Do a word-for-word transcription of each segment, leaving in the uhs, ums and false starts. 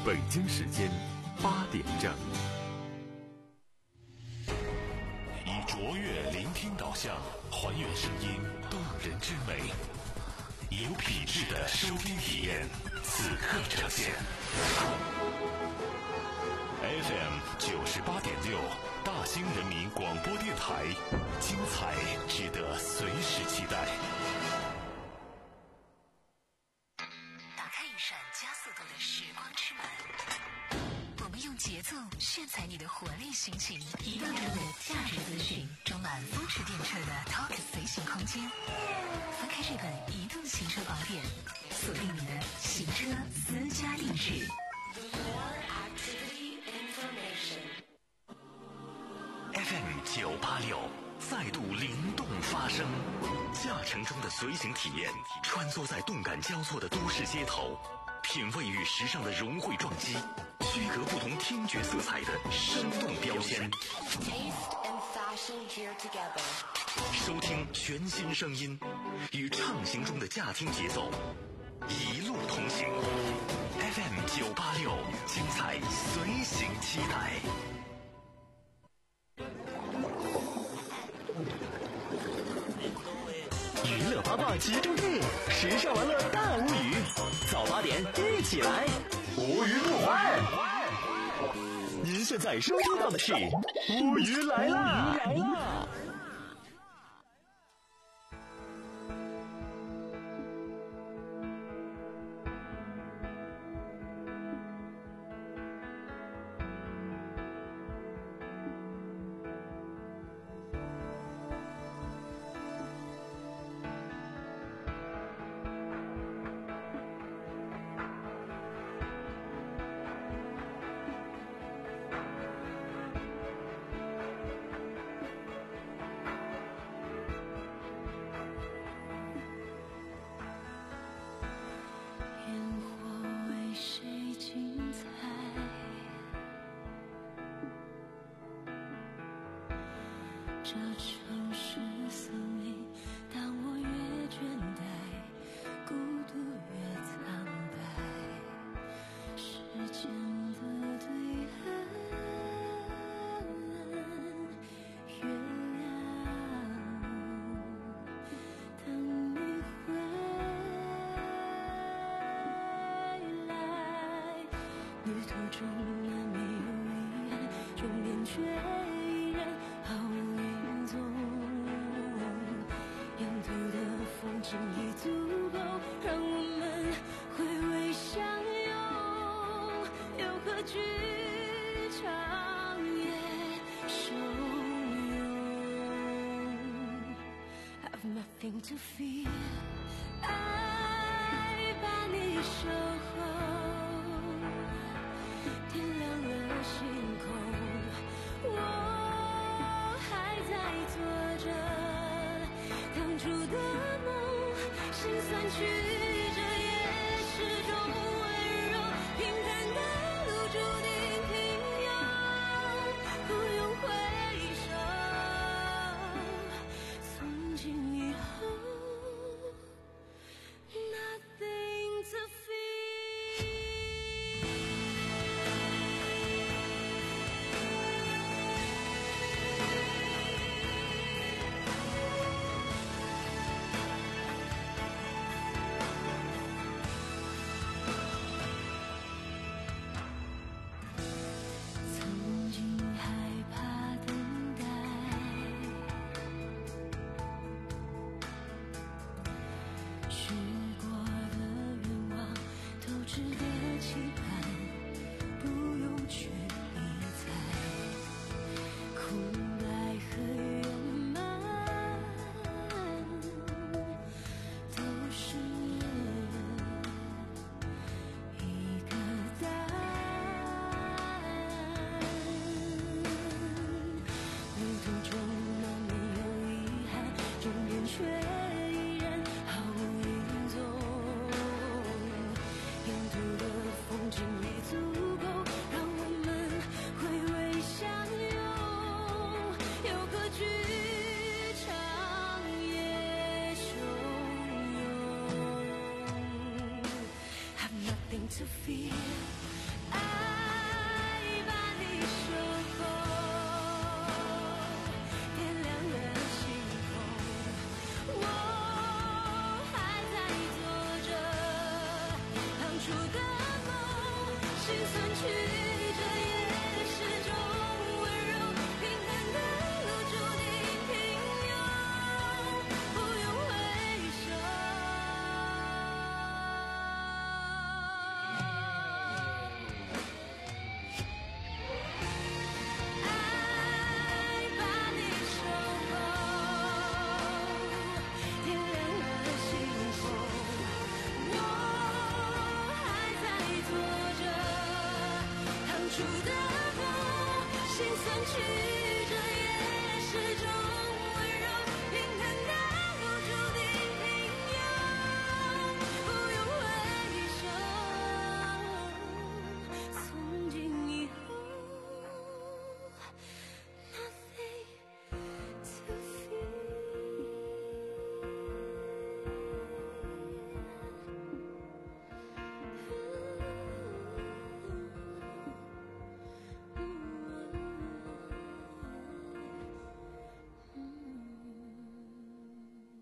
北京时间八点整。 以卓越聆听导向，还原声音动人之美，有品质的收听体验，此刻呈现。F M 九十八点六，大兴人民广播电台，精彩值得随时期待。 打开一扇加速度的时光之门，我们用节奏炫彩你的活力心情，移动中的价值资讯，充满风驰电掣的 Talk 随行空间。翻开这本移动行车宝典，锁定你的行车私家定制。 F M 九八六再度灵动发声，驾乘中的随行体验，穿梭在动感交错的都市街头，品味与时尚的融汇撞击，区隔不同听觉色彩的生动标签。收听全新声音，与畅行中的驾听节奏，一路同行。F M 九八六，精彩随行期待。 娱乐八卦集中地，时尚玩乐大无语，早八点一起来，无语不欢。您现在收听到的是无语来啦！无语来啦！ To feel 爱把你守候，点亮了星空，我还在做着当初的梦，心酸曲折也始终温柔，平坦的路注定平庸，不用回首，从今以后nothing to fear。 曾经害怕等待，许过的愿望都值得期盼，不用去理睬，空白和圆满都是一个答案。旅途中难免有遗憾，终点却依然毫无影踪。沿途的风景已足够让我们回味相拥，有个剧场也汹涌。Have nothing to fear。 爱把你守候，天亮了星空，我还在做着当初的梦，心酸曲折也是种温柔，平衡的路注定平庸，不用回首。爱把你守候，天亮了星空，我还在做着当初的梦，心酸曲折也是种温柔，平衡的路注定平庸，不用回首。从今以后 nothing to fear。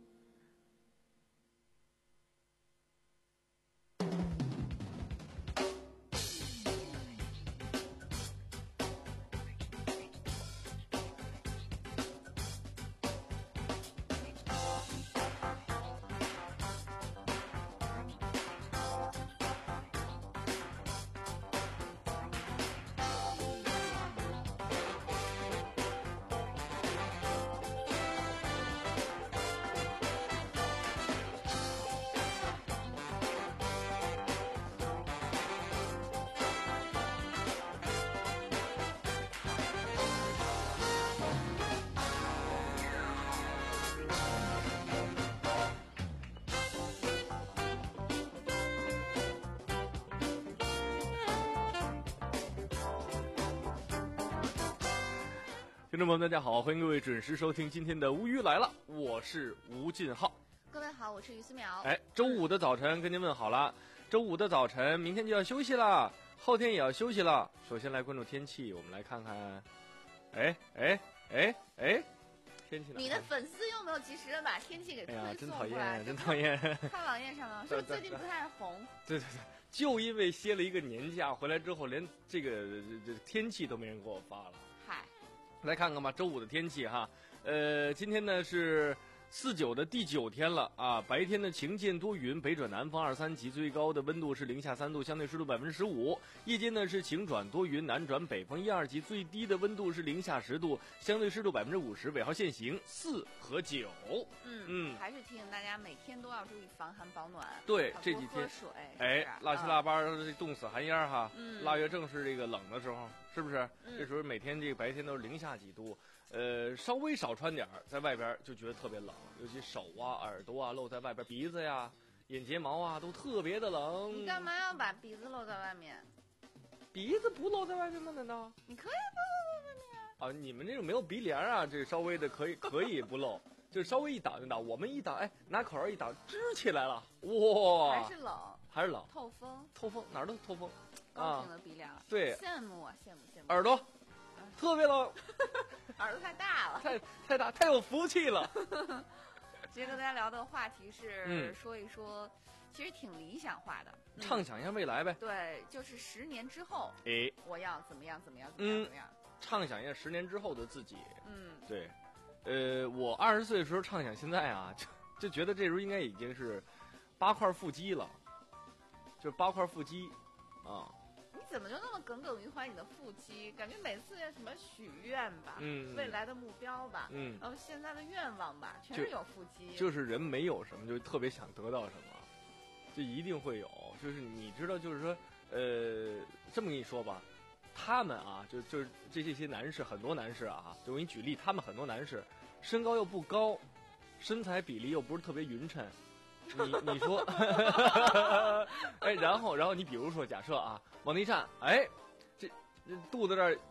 听众朋友们，大家好，欢迎各位准时收听今天的无语来了，我是吴进浩。 各位好，我是于思淼。 哎，周五的早晨跟您问好了，周五的早晨，明天就要休息了，后天也要休息了。首先来关注天气，我们来看看，哎哎哎哎，天气呢？ 你的粉丝有没有及时的把天气给推哎呀，真讨送过来？ 厌，真讨厌。 看网页上了，是不是最近不太红？ 对对对，就因为歇了一个年假，回来之后连这个这这天气都没人给我发了。 嗨， 来看看吧，周五的天气哈，呃，今天呢是四九的第九天了啊，白天的晴间多云，北转南风二三级，最高的温度是零下三度，相对湿度百分之十五。夜间呢是晴转多云，南转北风一二级，最低的温度是零下十度，相对湿度百分之五十。尾号限行四和九。 嗯嗯还是提醒大家每天都要注意防寒保暖。 对要多这几天喝水， 哎是吧， 腊七腊八的冻死寒烟哈， 嗯腊月正是这个冷的时候，是不是？ 嗯这时候每天这个白天都是零下几度，呃，稍微少穿点儿，在外边就觉得特别冷，尤其手啊、耳朵啊露在外边，鼻子呀、眼睫毛啊都特别的冷。 你干嘛要把鼻子露在外面？ 鼻子不露在外面吗？难道？ 你可以不露在外面啊。 啊，你们这种没有鼻梁啊，这稍微的可以可以不露，就稍微一挡一挡。我们一挡，哎，拿口罩一挡，支起来了，哇！ 还是冷， 还是冷， 透风， 透风哪儿都透风。 高挺的鼻梁。 对羡慕啊，羡慕羡慕。 耳朵特别冷， 耳朵太大了。 太太大，太有福气了。 今天跟大家聊的话题是嗯说一说，其实挺理想化的，嗯畅想一下未来呗。 对，就是十年之后， 哎， 我要怎么样怎么样怎么样嗯怎么样。 畅想一下十年之后的自己。 嗯， 对，呃，我二十岁的时候畅想现在啊，就就觉得这时候应该已经是八块腹肌了，就是八块腹肌啊。 你怎么就那么耿耿于怀你的腹肌？感觉每次要什么许愿吧， 嗯未来的目标吧， 嗯然后现在的愿望吧，全就是有腹肌。 就是人没有什么，就特别想得到什么，就一定会有。就是你知道，就是说，呃，这么跟你说吧，他们啊，就就是这这些男士，很多男士啊，就我给你举例，他们很多男士身高又不高，身材比例又不是特别匀称。你你说，哎，然后然后你比如说，假设啊，往那一站，哎，这这肚子这儿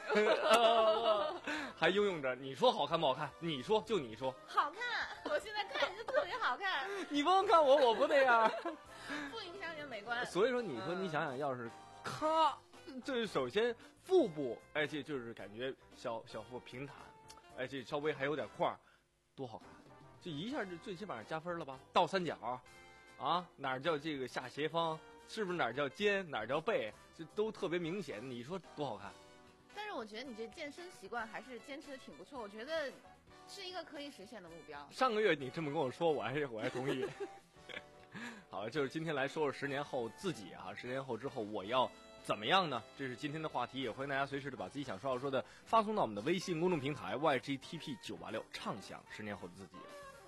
还拥拥着，你说好看不好看？你说就你说， 好看，我现在看着就特别好看， 你不用看我，我不那样。 不影响你的美观。 所以说，你说嗯你想想，要是咔，这首先腹部，哎，这就是感觉小小腹平坦，哎，这稍微还有点块儿，多好看！这一下就最起码加分了吧？倒三角，啊，哪儿叫这个下斜方？是不是哪儿叫肩，哪儿叫背？这都特别明显，你说多好看？ 但是我觉得你这健身习惯还是坚持的挺不错，我觉得是一个可以实现的目标。 上个月你这么跟我说，我还我还同意。好，就是今天来说说十年后自己啊，十年后之后我要怎么样呢？这是今天的话题，也欢迎大家随时的把自己想说要说的发送到我们的微信公众平台 Y G T P 九八六，畅想十年后的自己。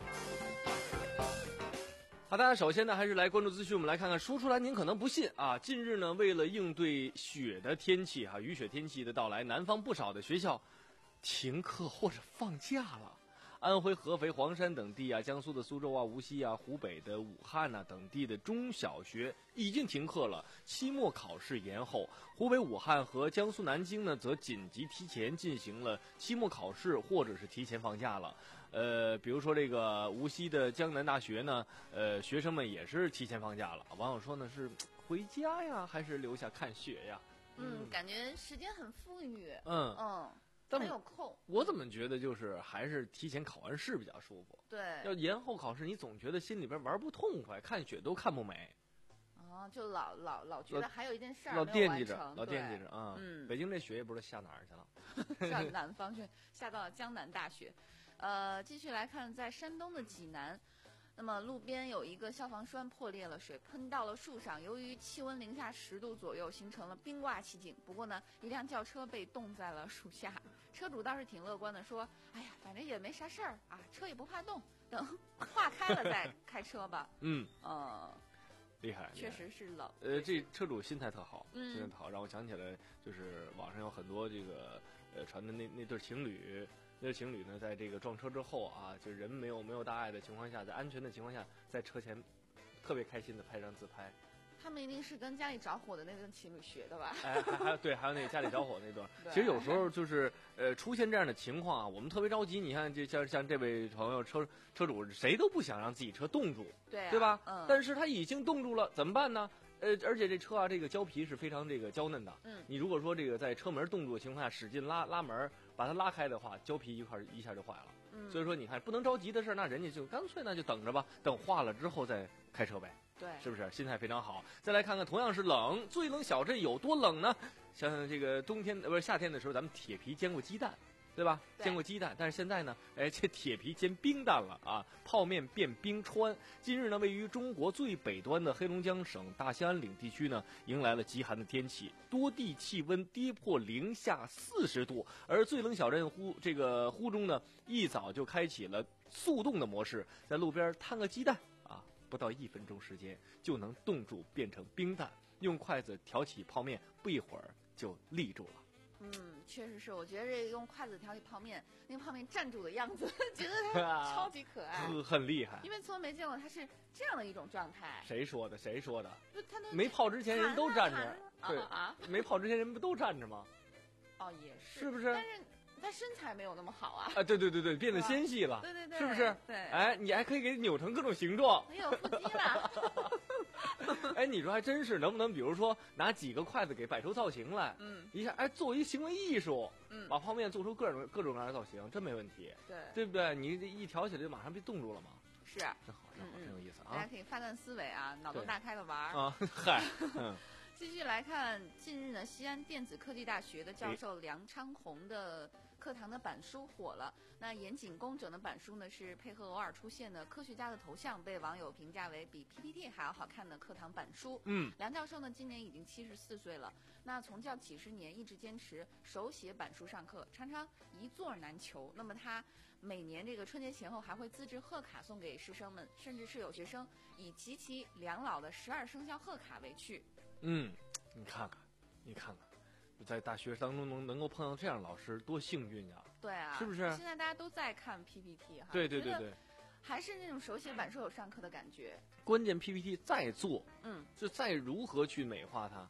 好，大家首先呢还是来关注资讯，我们来看看说出来您可能不信啊。近日呢，为了应对雪的天气啊，雨雪天气的到来，南方不少的学校停课或者放假了。安徽合肥、黄山等地啊，江苏的苏州啊、无锡啊、湖北的武汉呐、啊、等地的中小学已经停课了，期末考试延后。湖北武汉和江苏南京呢，则紧急提前进行了期末考试，或者是提前放假了。呃，比如说这个无锡的江南大学呢，呃，学生们也是提前放假了。网友说呢，是回家呀，还是留下看雪呀？ 嗯，嗯感觉时间很富裕。 嗯嗯。很有空， 我怎么觉得就是还是提前考完试比较舒服。 对， 要延后考试，你总觉得心里边玩不痛快，看雪都看不美。 哦，就老老老觉得还有一件事儿老惦记着，老惦记着啊。 嗯， 北京这雪也不知道下哪儿去了， 下南方去，下到了江南大学。呃，继续来看，在山东的济南。那么路边有一个消防栓破裂了，水喷到了树上，由于气温零下十度左右，形成了冰挂奇景。不过呢，一辆轿车被冻在了树下，车主倒是挺乐观的，说：“哎呀，反正也没啥事儿啊，车也不怕冻，等化开了再开车吧。” 嗯， 呃， 厉害， 确实是冷。 呃，这车主心态特好， 嗯、 心态特好，让我想起来，就是网上有很多这个呃传的那那对情侣。那情侣呢，在这个撞车之后啊，就人没有没有大碍的情况下，在安全的情况下，在车前特别开心的拍张自拍。 他们一定是跟家里着火的那对情侣学的吧？ 哎，还还有对，还有那个家里着火那段。其实有时候就是呃出现这样的情况啊，我们特别着急。你看，这像像这位朋友车车主，谁都不想让自己车冻住， 对、啊、 对吧？ 嗯。 但是他已经冻住了，怎么办呢？呃，而且这车啊，这个胶皮是非常这个娇嫩的。 嗯。 你如果说这个在车门冻住的情况下使劲拉拉门，把它拉开的话，胶皮一块一下就坏了。 嗯。 所以说，你看不能着急的事，那人家就干脆那就等着吧，等化了之后再开车呗。 对， 是不是心态非常好？再来看看，同样是冷，最冷小镇有多冷呢？像这个冬天呃不是夏天的时候，咱们铁皮煎过鸡蛋，对吧？ 对煎过鸡蛋，但是现在呢，哎，这铁皮煎冰蛋了啊！泡面变冰川。今日呢，位于中国最北端的黑龙江省大兴安岭地区呢，迎来了极寒的天气，多地气温跌破零下四十度，而最冷小镇呼这个呼中呢，一早就开启了速冻的模式，在路边摊个鸡蛋。不到一分钟时间就能冻住变成冰蛋，用筷子挑起泡面，不一会儿就立住了。 嗯，确实是，我觉得这用筷子挑起泡面，那个泡面站住的样子，觉得它超级可爱， 很很厉害。 因为从没见过它是这样的一种状态。 谁说的？谁说的？ 就它都没泡之前人都站着，对啊， 没泡之前人不都站着吗？ 哦，也是， 是不是？ 但是。他身材没有那么好啊！ 啊，对对对对，变得纤细了， 对对对， 是不是？ 对， 哎，你还可以给扭成各种形状， 没有腹肌了。 哎，你说还真是，能不能比如说拿几个筷子给摆出造型来？ 嗯， 一下哎，作为行为艺术， 嗯， 把泡面做出各种各种各样的造型，真没问题。 对， 对不对？你这一挑起来就马上被冻住了嘛。 是啊， 真好，真好，真有意思啊！ 大家可以发散思维啊，脑洞大开的玩啊。嗨，嗯。 继续来看，近日呢，西安电子科技大学的教授梁昌宏的课堂的板书火了。那严谨工整的板书呢，是配合偶尔出现的科学家的头像，被网友评价为比 P P T 还要好看的课堂板书。 嗯， 梁教授呢，今年已经七十四岁了。那从教几十年，一直坚持手写板书上课，常常一座难求。那么他每年这个春节前后还会自制贺卡送给师生们，甚至是有学生以极其两老的十二生肖贺卡为趣。 嗯，你看看，你看看，在大学当中能能够碰到这样的老师，多幸运呀！ 对啊， 是不是？ 现在大家都在看 P P T 哈， 对对对对， 还是那种手写板书有上课的感觉。 关键 P P T 再做， 嗯， 就再如何去美化它，它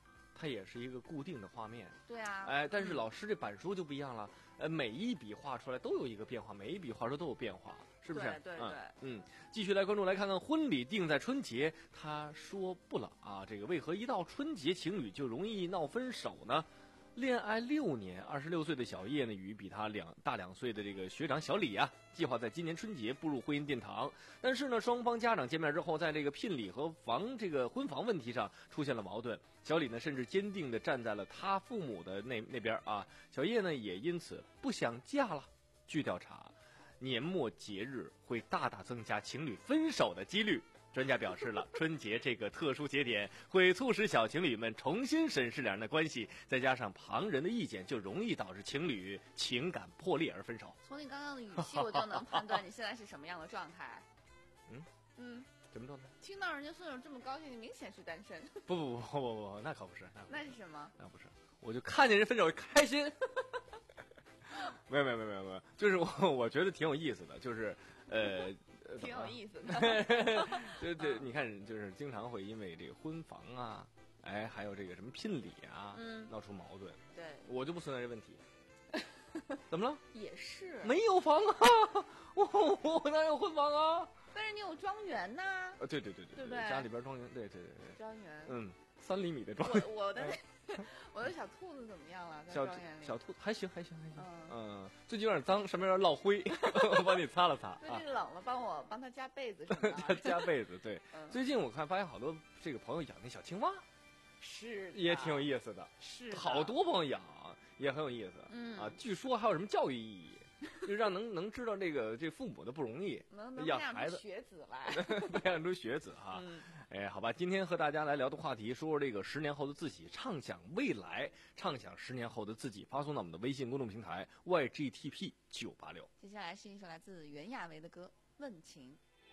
它也是一个固定的画面。 对啊。 哎，但是老师这板书就不一样了，呃，每一笔画出来都有一个变化，每一笔画出来都有变化，是不是？ 对对对。 嗯，继续来关注，来看看婚礼定在春节，他说不了啊。这个为何一到春节情侣就容易闹分手呢？恋爱六年，二十六岁的小叶呢，与比他两大两岁的这个学长小李啊，计划在今年春节步入婚姻殿堂。但是呢，双方家长见面之后，在这个聘礼和房这个婚房问题上出现了矛盾。小李呢，甚至坚定地站在了他父母的那那边啊。小叶呢，也因此不想嫁了。据调查，年末节日会大大增加情侣分手的几率。专家表示了，春节这个特殊节点会促使小情侣们重新审视两人的关系，再加上旁人的意见，就容易导致情侣情感破裂而分手。 从你刚刚的语气，我就能判断你现在是什么样的状态。 嗯嗯， 什么状态？ 听到人家分手这么高兴，你明显是单身。 不不不不不不，那可不是。那, 不是那是什么？ 那不是，我就看见人分手开心。没有没有没有没有没有，就是我我觉得挺有意思的，就是呃。 挺有意思的， 对对，你看，就是经常会因为这个婚房啊，哎，还有这个什么聘礼啊， 嗯， 闹出矛盾。 对， 我就不存在这问题。怎么了？ 也是， 没有房啊，我我哪有婚房啊？ 但是你有庄园呐。 啊，对对对对， 对不对？ 家里边庄园，对对对对。 庄园， 嗯，三厘米的庄园。 我我的我的小兔子怎么样了？在小庄园里小兔还行还行还行， 嗯， 嗯，最近有点脏，上面有点落灰，我帮你擦了擦。 最近冷了，帮我帮他加被子什么的。加被子，对。 嗯、 最近我看发现好多这个朋友养那小青蛙， 是也挺有意思的。 是好多朋友养，也很有意思。 嗯啊，据说还有什么教育意义，就让能能知道这个这父母的不容易， 能能养孩子学子来， 培养出学子哈。 嗯哎，好吧，今天和大家来聊的话题，说说这个十年后的自己，畅想未来，畅想十年后的自己，发送到我们的微信公众平台 Y G T P 九八六。 接下来是一首来自袁娅维的歌《问情》。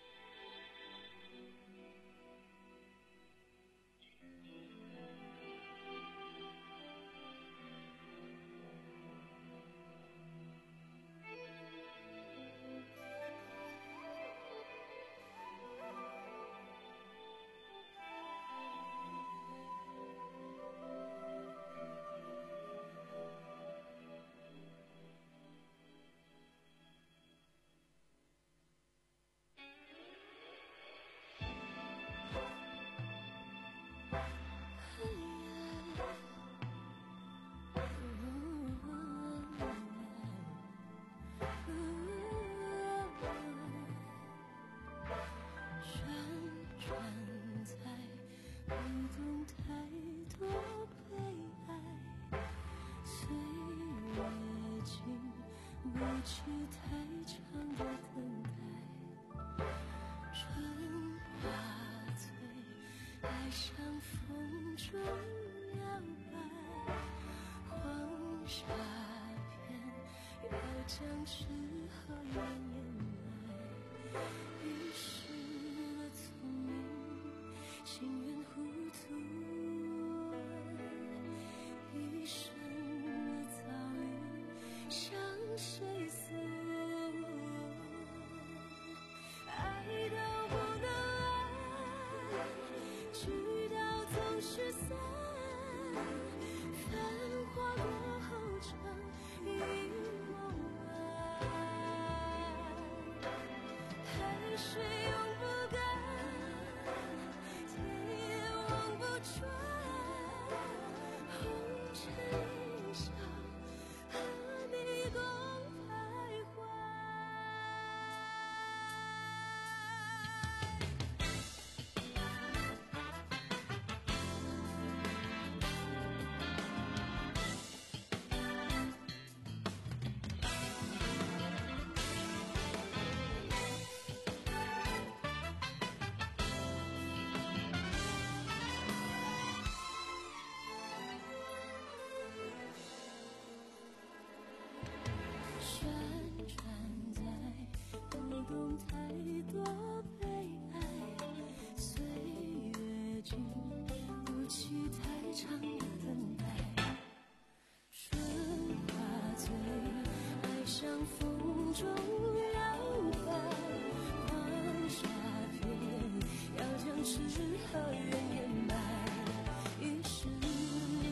去太长的等待，春花醉，爱上风中摇摆，黄沙片要将痴和怨掩埋，遗失了聪明，情愿糊涂，一生的遭遇向谁诉？爱到不能爱，聚到总是散，繁华过后成一梦幻，海水永不干，天也望不穿，红尘一笑，和你共徘徊。旋转在不懂太多悲哀，岁月经不起太长的等待，春花醉，爱上风中摇摆，黄沙片要将痴和怨掩埋，一生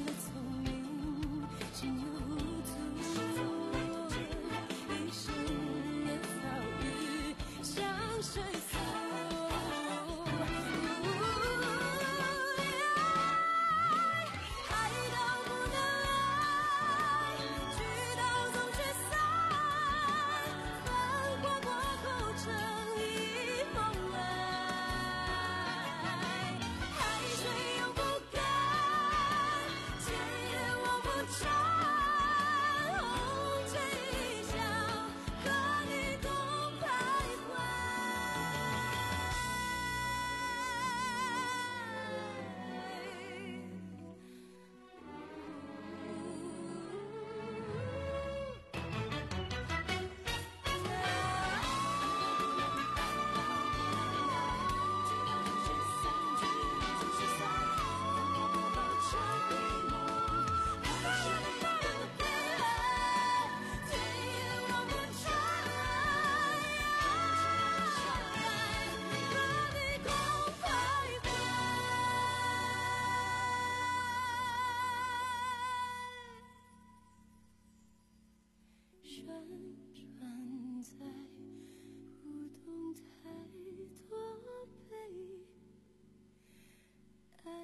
辗转在不懂太多悲哀。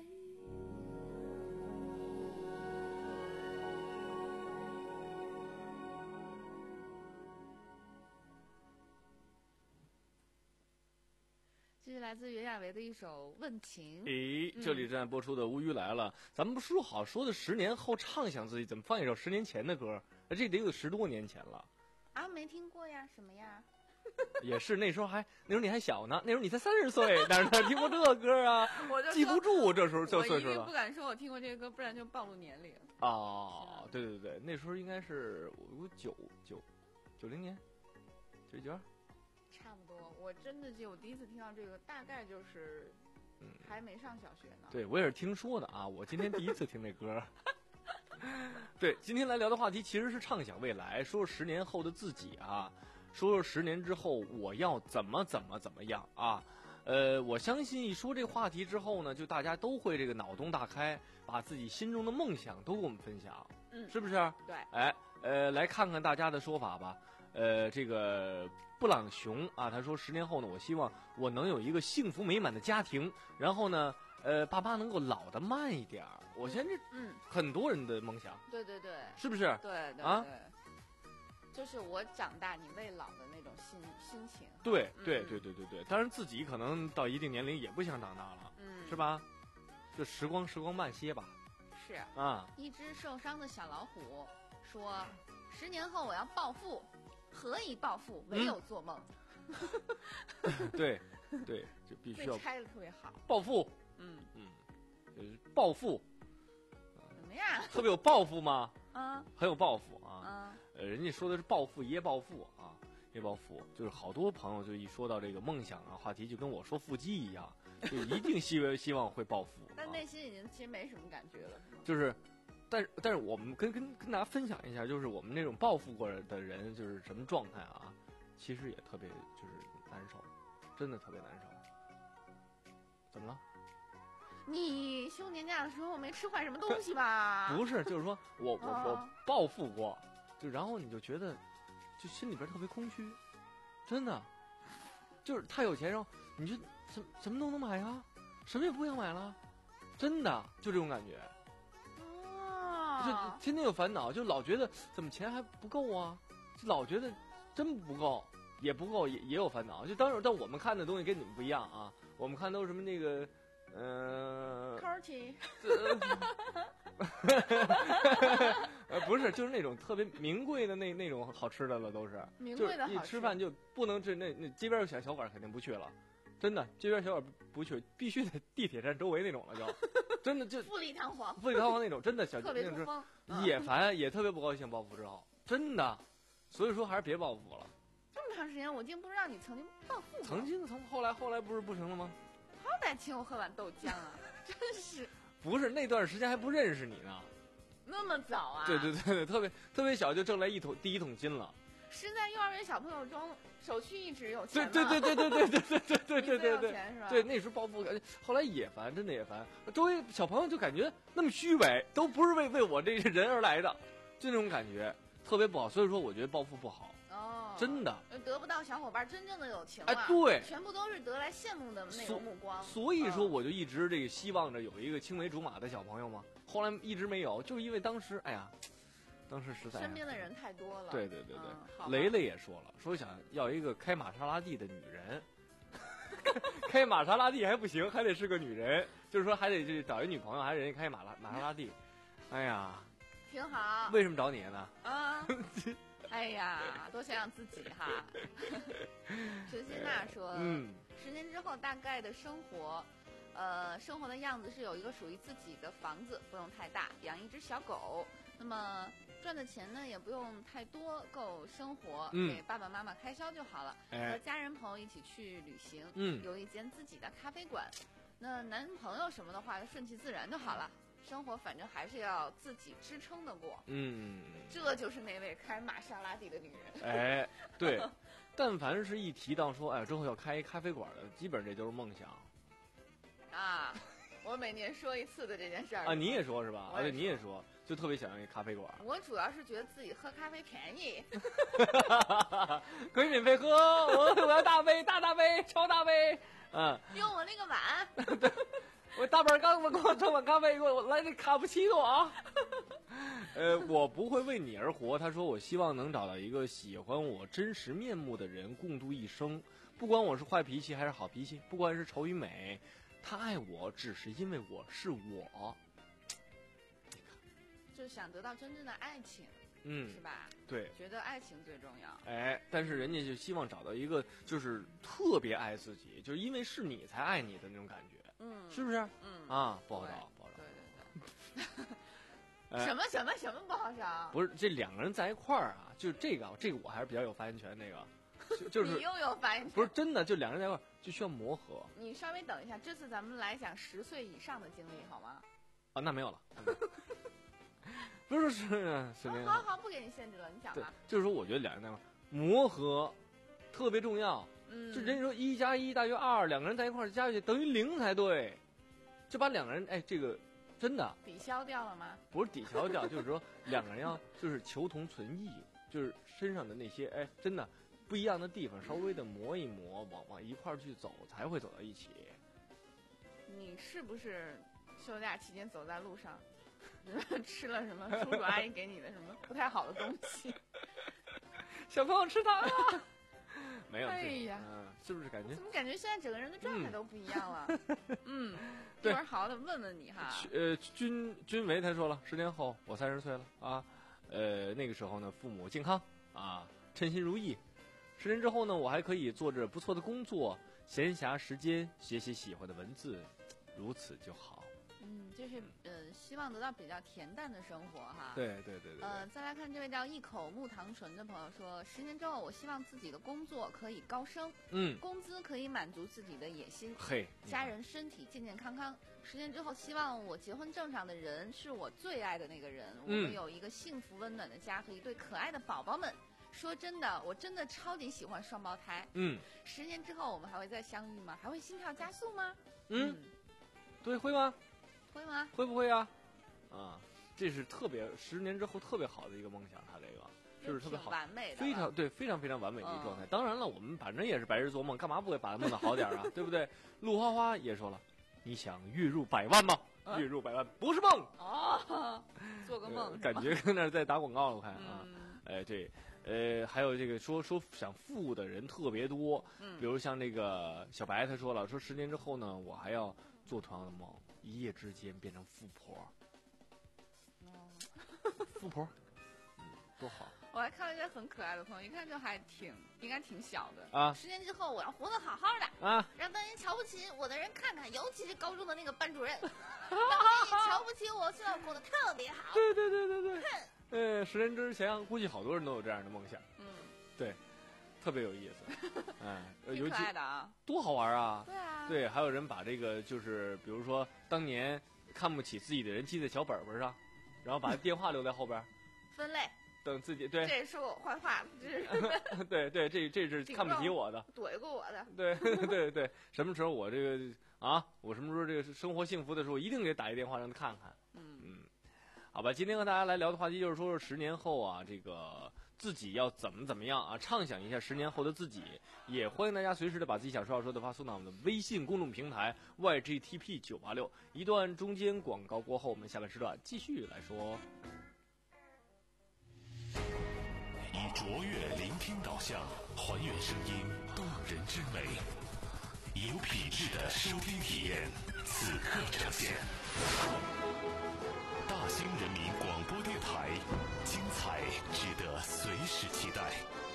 这是来自袁娅维的一首《问情》。 诶，这里正在播出的《乌鱼来了》，咱们不说好说的十年后畅想自己，怎么放一首十年前的歌？这得有十多年前了。 啊，没听过呀，什么呀？ 也是那时候还那时候你还小呢，那时候你才三十岁，哪哪听过这歌啊？ 我就记不住，这时候就我岁数了一定不敢说我听过这个歌，不然就暴露年龄。 啊！对对对，那时候应该是我九九九零年，九九二。 差不多，我真的记得我第一次听到这个，大概就是， 嗯， 还没上小学呢。 对，我也是听说的啊，我今天第一次听这歌。对，今天来聊的话题其实是畅想未来，说说十年后的自己啊，说说十年之后我要怎么怎么怎么样啊。呃，我相信一说这个话题之后呢，就大家都会这个脑洞大开，把自己心中的梦想都跟我们分享， 嗯， 是不是？ 对， 哎，呃，来看看大家的说法吧。呃，这个布朗熊啊，他说十年后呢，我希望我能有一个幸福美满的家庭，然后呢，呃，爸妈能够老得慢一点儿。我现在这嗯， 很多人的梦想， 对对对， 是不是？ 对对啊对，就是我长大你未老的那种心心情。 对对嗯对对对对，当然自己可能到一定年龄也不想长大了， 嗯， 是吧？就时光时光慢些吧。 是啊， 一只受伤的小老虎说：“十年后我要暴富，何以暴富？唯有做梦。 对对，就必须被要拆的特别好。 暴富， 嗯， 嗯，就是暴富， 怎么样？ 特别有抱负吗？ 啊很有抱负啊。 啊， 呃，人家说的是暴富，一夜暴富啊，一夜暴富，就是好多朋友就一说到这个梦想啊话题，就跟我说腹肌一样，就一定希希望会暴富。 但啊内心已经其实没什么感觉了，是吗？ 就是，但是但是我们跟跟跟大家分享一下，就是我们那种暴富过的人就是什么状态啊，其实也特别就是难受，真的特别难受。怎么了？ 你休年假的时候没吃坏什么东西吧？ 不是，就是说我我我啊暴富过，就然后你就觉得，就心里边特别空虚，真的，就是太有钱，然后你就什什么都能买啊，什么也不想买了，真的就这种感觉，就啊， 天天有烦恼，就老觉得怎么钱还不够啊，就老觉得真不够，也不够，也也有烦恼。就当然，但我们看的东西跟你们不一样啊，我们看都是什么那个，嗯、 抠起， 呃，不是，就是那种特别名贵的那那种好吃的了，都是。 名就是一贵的好吃吃饭就不能吃那那街边有小小馆肯定不去了，真的，街边小馆不去，必须得地铁站周围那种了，就真的就富丽堂皇， 富丽堂皇那种，真的小特别那种珠风，嗯也烦，也特别不高兴。暴富之后，真的，所以说还是别暴富了。 这么长时间，我竟不知道你曾经暴富过。 曾经从后来后来不是不行了吗？ 好歹请我喝碗豆浆啊！真是不是那段时间还不认识你呢。 那么早啊？ 对对对对，特别特别小就挣来一桶第一桶金了。 是在幼儿园小朋友中首屈一指有对钱吗？ 对对对对对对对对对对你最对对有钱是吧对，那时候暴富，感觉后来也烦，真的也烦。周围小朋友就感觉那么虚伪，都不是为为我这个人而来的，就那种感觉特别不好。所以说，我觉得暴富不好， 哦， 真的。 得不到小伙伴真正的友情哎了， 对全部都是得来羡慕的那所种目光。 所以说， 嗯我就一直这个希望着有一个青梅竹马的小朋友嘛。后来一直没有，就是因为当时，哎呀，当时实在身边的人太多了。 对对对对， 嗯好吧雷雷也说了，说想要一个开玛莎拉蒂的女人，开玛莎拉蒂还不行，还得是个女人，就是说还得是找一女朋友，还得人家开玛拉玛莎拉蒂。哎呀， 挺好。 为什么找你呢？ 啊，哎呀，多想想自己哈。陈欣娜说， 嗯， 十年之后大概的生活，呃，生活的样子是有一个属于自己的房子，不用太大，养一只小狗，那么赚的钱呢也不用太多，够生活， 嗯给爸爸妈妈开销就好了。 哎和家人朋友一起去旅行， 嗯有一间自己的咖啡馆，那男朋友什么的话就顺其自然就好了。生活反正还是要自己支撑的过， 嗯， 这就是那位开玛莎拉蒂的女人。 哎，对，但凡是一提到说，哎，之后要开一咖啡馆的，基本这都是梦想。 啊， 我每年说一次的这件事儿啊，你也说是吧？啊，对， 我也说你也说，就特别想要一咖啡馆。 我主要是觉得自己喝咖啡便宜。 可以免费喝，我我要大杯，大大杯，超大杯，嗯， 用我那个碗。 我大本刚我给我盛碗咖啡，给我来那卡布奇诺啊。呃，我不会为你而活。他说，我希望能找到一个喜欢我真实面目的人，共度一生。不管我是坏脾气还是好脾气，不管是丑与美，他爱我只是因为我是我。 就想得到真正的爱情， 嗯， 是吧？ 对， 觉得爱情最重要。 哎，但是人家就希望找到一个就是特别爱自己，就是因为是你才爱你的那种感觉， 嗯， 是不是？ 嗯啊，不好找，不好找。 对对对。 哎什么什么什么不好找？ 不是这两个人在一块儿啊，就这个这个我还是比较有发言权。那个就就是你又有发言权。 不是真的，就两个人在一块儿就需要磨合。 你稍微等一下，这次咱们来讲十岁以上的经历好吗？ 啊，那没有了。不是是是那个。 好好，不给你限制了，你讲对吧。， 就是说，我觉得两个人在一块儿磨合特别重要。 嗯， 就人家说一加一大于二，两个人在一块儿加下去等于零才对，就把两个人哎这个真的抵消掉了吗？ 不是抵消掉，就是说两个人要就是求同存异，就是身上的那些哎真的不一样的地方稍微的磨一磨，往往一块儿去走，才会走到一起。 你是不是休假期间走在路上，吃了什么叔叔阿姨给你的什么不太好的东西？ 小朋友吃糖啊！没有， 哎呀嗯，是不是感觉怎？么感觉现在整个人的状态都不一样了？嗯，一对会儿好好的问问你哈。 呃，君君维他说了，十年后我三十岁了啊，呃，那个时候呢，父母健康啊，称心如意。十年之后呢，我还可以做着不错的工作，闲暇时间写写喜欢的文字，如此就好。 嗯，就是呃，希望得到比较恬淡的生活哈。。 对对对对对， 呃，再来看这位叫一口木糖醇的朋友说，十年之后，我希望自己的工作可以高升， 嗯， 工资可以满足自己的野心， 嘿， 家人身体健健康康。十年之后，希望我结婚证上的人是我最爱的那个人，我们嗯有一个幸福温暖的家和一对可爱的宝宝们。说真的，我真的超级喜欢双胞胎。 嗯十年之后，我们还会再相遇吗？还会心跳加速吗？ 嗯，对，会吗？ 会吗？ 会不会啊？啊，这是特别十年之后特别好的一个梦想，他这个就是特别好， 完美的， 非常对，非常非常完美的一个状态。 嗯当然了，我们反正也是白日做梦，干嘛不会把它梦得好点儿啊？对不对？陆花花也说了，你想月入百万吗？ 啊月入百万不是梦， 哦，做个梦、 呃，感觉跟那儿在打广告了，我看啊。 嗯哎，对，呃，还有这个说说想富的人特别多， 嗯比如像那个小白，他说了，说十年之后呢，我还要做同样的梦，一夜之间变成富婆。富婆，嗯，多好。 我还看了一个很可爱的朋友，一看就还挺应该挺小的啊十年之后，我要活得好好的啊， 让当年瞧不起我的人看看，尤其是高中的那个班主任，当年瞧不起我，现在我过得特别好。 对对对对对。呃，十年之前，估计好多人都有这样的梦想。 嗯， 对，特别有意思。嗯，呃挺可爱的啊， 多好玩啊！ 对啊， 对，还有人把这个就是，比如说当年看不起自己的人记在小本本上，然后把电话留在后边， 分类。 等自己对， 这是说我坏话，这是对对，这这是看不起我的， 怼过我的。 对对对，什么时候我这个啊，我什么时候这个生活幸福的时候，一定给打一电话让他看看。 嗯嗯，好吧，今天和大家来聊的话题就是说，十年后啊，这个自己要怎么怎么样啊，畅想一下十年后的自己。也欢迎大家随时的把自己想说要说的话送到我们的微信公众平台 Y G T P 九八六。一段中间广告过后，我们下半时段继续来说。 以卓越聆听导向，还原声音动人之美，有品质的收听体验，此刻呈现。大兴人民广播电台，精彩值得随时期待。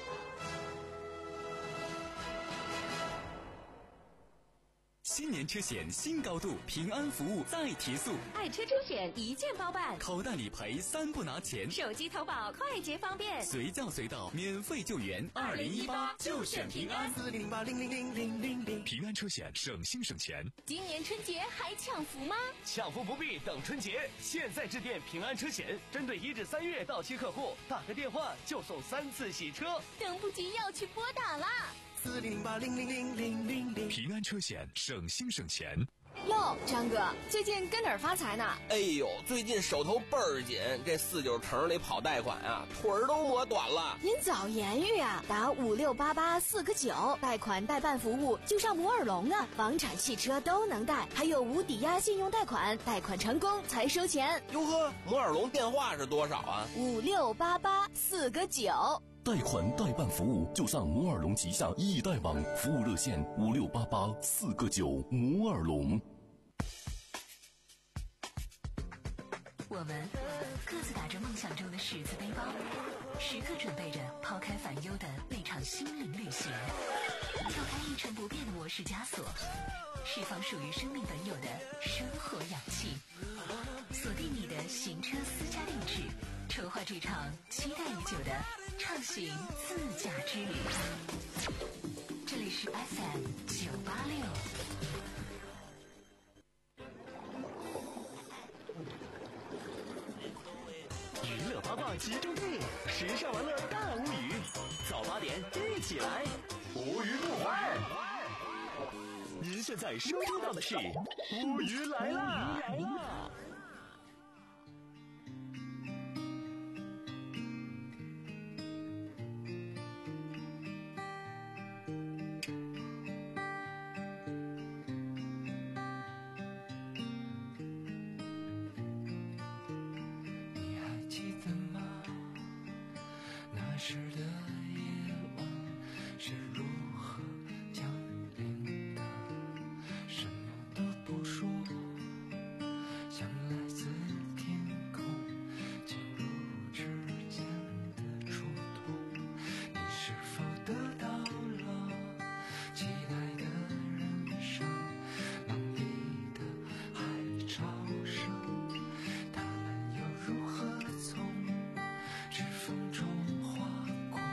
新年车险新高度，平安服务再提速， 爱车车险一键包办， 口袋理赔三不拿钱， 手机投保快捷方便， 随叫随到，免费救援。 二零一八就选平安， 四零零八零零零零零零。 平安车险省心省钱。 今年春节还抢福吗？ 抢福不必等春节，现在致电平安车险，针对一至三月到期客户，打个电话就送三次洗车， 等不及要去拨打啦！ 四零零八零零零零零零。 平安车险省心省钱。 哟，张哥，最近跟哪儿发财呢？ 哎呦，最近手头倍儿紧，这四九城里跑贷款啊，腿儿都磨短了。 您早言语啊，打五六八八四个九，贷款代办服务就上摩尔龙啊，房产、汽车都能贷，还有无抵押信用贷款，贷款成功才收钱。 哟呵，摩尔龙电话是多少啊？ 五六八八四个九。 贷款代办服务就上摩尔龙旗下易贷网，服务热线五六八八四个九，摩尔龙。 我们各自打着梦想中的十字背包，时刻准备着抛开烦忧的那场心灵旅行，跳开一成不变的模式枷锁，释放属于生命本有的生活氧气，锁定你的行车私家定制，筹划这场期待已久的畅行自驾之旅。这里是 F M 九八六。 娱乐八卦集中地，时尚玩乐大无语，早八点一起来，无语不欢。您现在收听到的是无语来啦！ 时的夜晚是如何降临的？什么都不说，像来自天空进入指尖的触动。你是否得到了期待的人生？浪里的海潮声，他们又如何从指缝中划过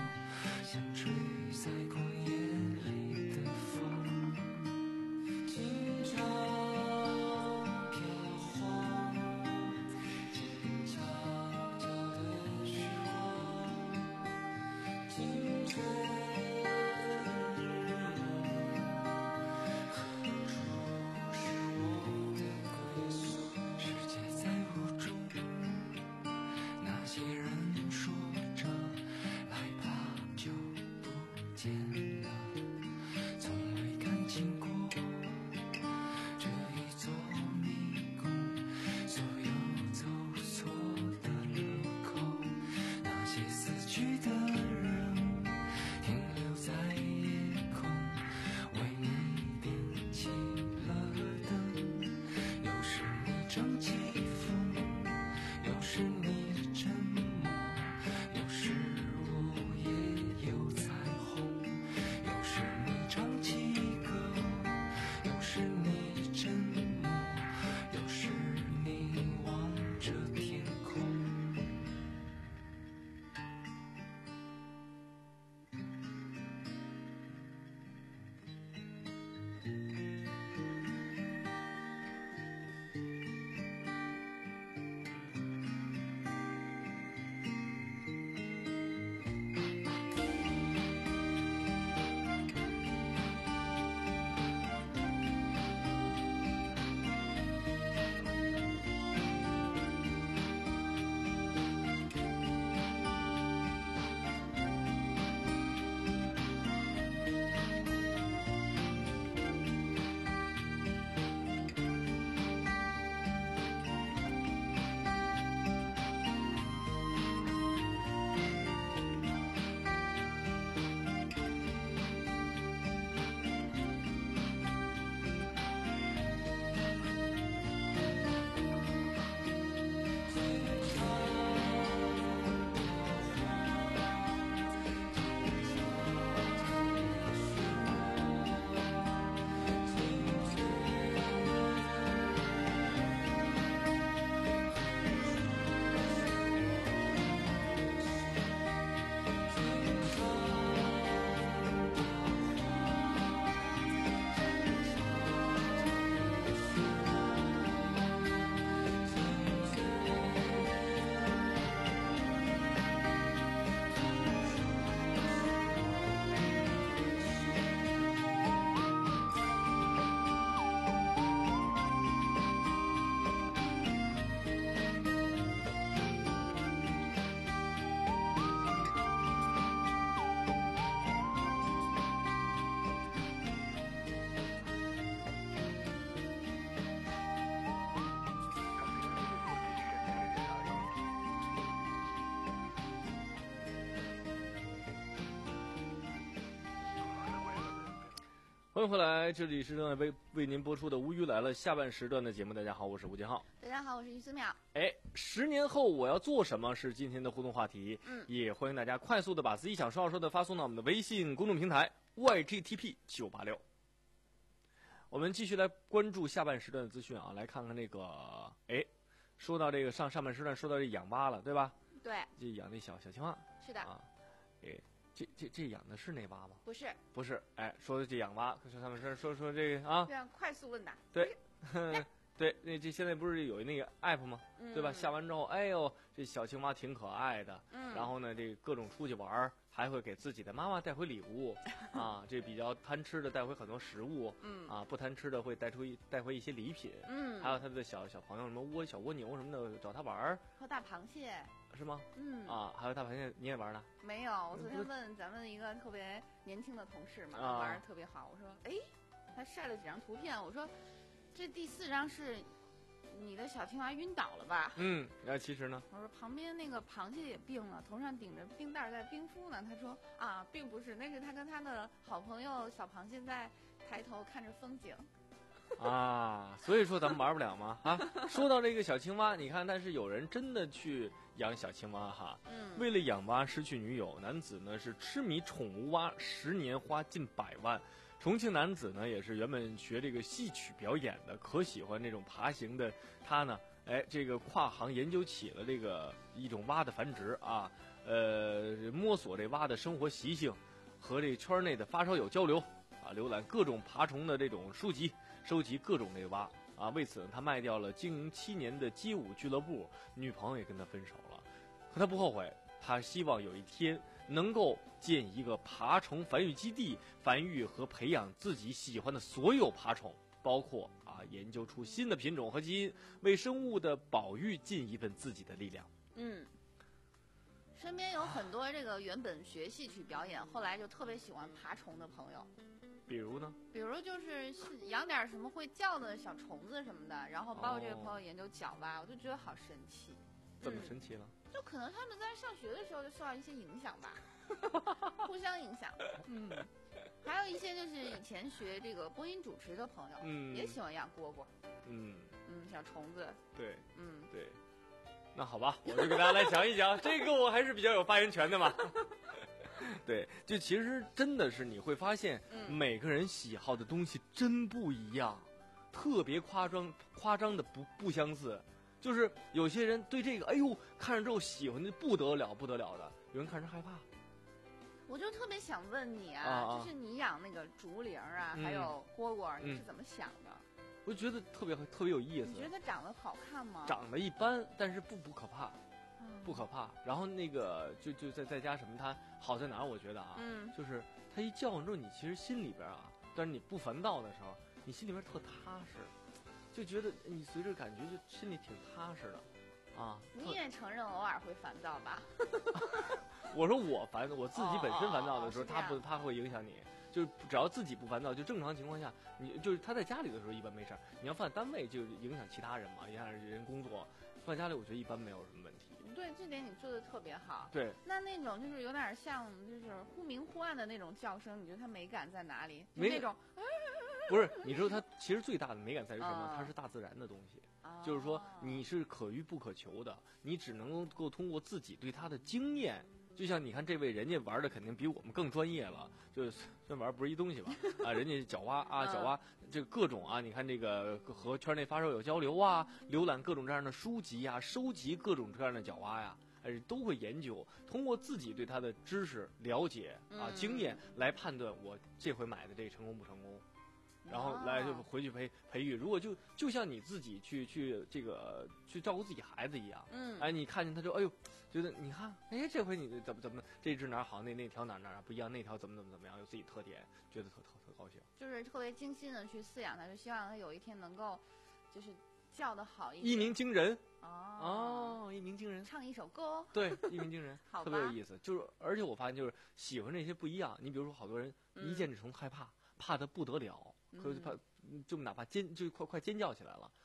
欢迎回来，这里是正在为为您播出的《无语来了》下半时段的节目。大家好，我是吴建浩。 大家好，我是于思淼。 哎，十年后我要做什么是今天的互动话题。 嗯， 也欢迎大家快速的把自己想说要说的发送到我们的微信公众平台 Y G T P 九八六。我们继续来关注下半时段的资讯啊，来看看这个，哎，说到这个上上半时段说到这养蛙了，对吧？ 对， 这养那小小青蛙。 是的。 啊，哎。这这这养的是那蛙吗？ 不是， 不是，哎，说的这养蛙，说他们说说说这个啊， 这样快速问答。 对，对，那这现在不是有那个 app 吗？ 嗯、 对吧？下完之后，哎呦，这小青蛙挺可爱的。 嗯。 然后呢，这各种出去玩，还会给自己的妈妈带回礼物啊。这比较贪吃的带回很多食物， 嗯。 啊，不贪吃的会带出一带回一些礼品。 嗯。 还有他的小小朋友，什么蜗小蜗牛什么的，找他玩。 还有大螃蟹。 是吗？ 嗯啊，还有大螃蟹，你也玩呢？ 没有，我昨天问咱们一个特别年轻的同事嘛， 啊、 玩的特别好。我说，哎，他晒了几张图片，我说，这第四张是你的小青蛙晕倒了吧？ 嗯，然后其实呢？ 我说旁边那个螃蟹也病了，头上顶着冰袋在冰敷呢。他说啊，并不是，那是他跟他的好朋友小螃蟹在抬头看着风景。 啊，所以说咱们玩不了吗？啊，说到这个小青蛙，你看，但是有人真的去养小青蛙哈。 嗯。 为了养蛙失去女友，男子呢是痴迷宠物蛙，十年花近百万。重庆男子呢也是原本学这个戏曲表演的，可喜欢这种爬行的，他呢，哎，这个跨行研究起了这个一种蛙的繁殖啊，呃，摸索这蛙的生活习性，和这圈内的发烧友交流啊，浏览各种爬虫的这种书籍。收集各种这个蛙啊，为此呢，他卖掉了经营七年的街舞俱乐部，女朋友也跟他分手了，可他不后悔，他希望有一天能够建一个爬虫繁育基地，繁育和培养自己喜欢的所有爬虫，包括啊研究出新的品种和基因，为生物的保育尽一份自己的力量。 嗯，身边有很多这个原本学戏曲表演，后来就特别喜欢爬虫的朋友。 比如呢？ 比如就是养点什么会叫的小虫子什么的，然后包括这个朋友研究角蛙，我就觉得好神奇。 怎么神奇了？ 嗯、就可能他们在上学的时候就受到一些影响吧，互相影响。嗯，还有一些就是以前学这个播音主持的朋友， 嗯， 也喜欢养蝈蝈。 嗯嗯，小虫子。 对， 嗯对。那好吧，我就给大家来讲一讲，这个我还是比较有发言权的嘛。对，就其实真的是你会发现， 嗯、 每个人喜好的东西真不一样，特别夸张，夸张的不不相似。就是有些人对这个，哎呦，看着之后喜欢的不得了，不得了的；有人看着害怕。 我就特别想问你啊， 啊就是你养那个竹铃啊， 嗯、 还有蝈蝈， 嗯、 你是怎么想的？ 我觉得特别特别有意思。 你觉得它长得好看吗？ 长得一般，但是不不可怕。不可怕，然后那个就就在在家什么，它好在哪儿？我觉得啊， 嗯， 就是它一叫完之后，你其实心里边啊，但是你不烦躁的时候，你心里边特踏实，就觉得你随着感觉就心里挺踏实的，啊。 你也承认偶尔会烦躁吧？ 我说我烦，我自己本身烦躁的时候， 哦哦哦它不，它会影响你。就是只要自己不烦躁，就正常情况下，你就是他在家里的时候一般没事儿。你要放在单位，就影响其他人嘛，影响人工作。放在家里，我觉得一般没有什么问题。 对，这点你做的特别好。 对， 那那种就是有点像，就是忽明忽暗的那种叫声，你觉得它美感在哪里？就那种， 不是，你知道它其实最大的美感在于什么？ 嗯、 它是大自然的东西， 哦、 就是说你是可遇不可求的，你只能够通过自己对它的经验。就像你看这位，人家玩的肯定比我们更专业了，就是虽然玩不是一东西吧，啊，人家角蛙啊，角蛙这个各种啊，你看这个和圈内发烧友交流啊，浏览各种这样的书籍呀、啊，收集各种这样的角蛙呀，哎，都会研究，通过自己对它的知识了解啊、经验来判断我这回买的这个成功不成功。然后来就回去培培育，如果就就像你自己去去这个去照顾自己孩子一样， 嗯， 哎，你看见他就哎呦，觉得你看，哎，这回你怎么怎么这只哪儿好，那那条哪儿哪儿不一样，那条怎么怎么怎么样，有自己特点，觉得特特特高兴， 就是特别精心的去饲养它，就希望它有一天能够，就是叫得好一点， 一鸣惊人哦哦，一鸣惊人， 唱一首歌， 对，一鸣惊人， 好特别有意思。就是而且我发现就是喜欢这些不一样，你比如说好多人一见这虫害怕，嗯、怕得不得了。可怕，就哪怕尖就快快尖叫起来了，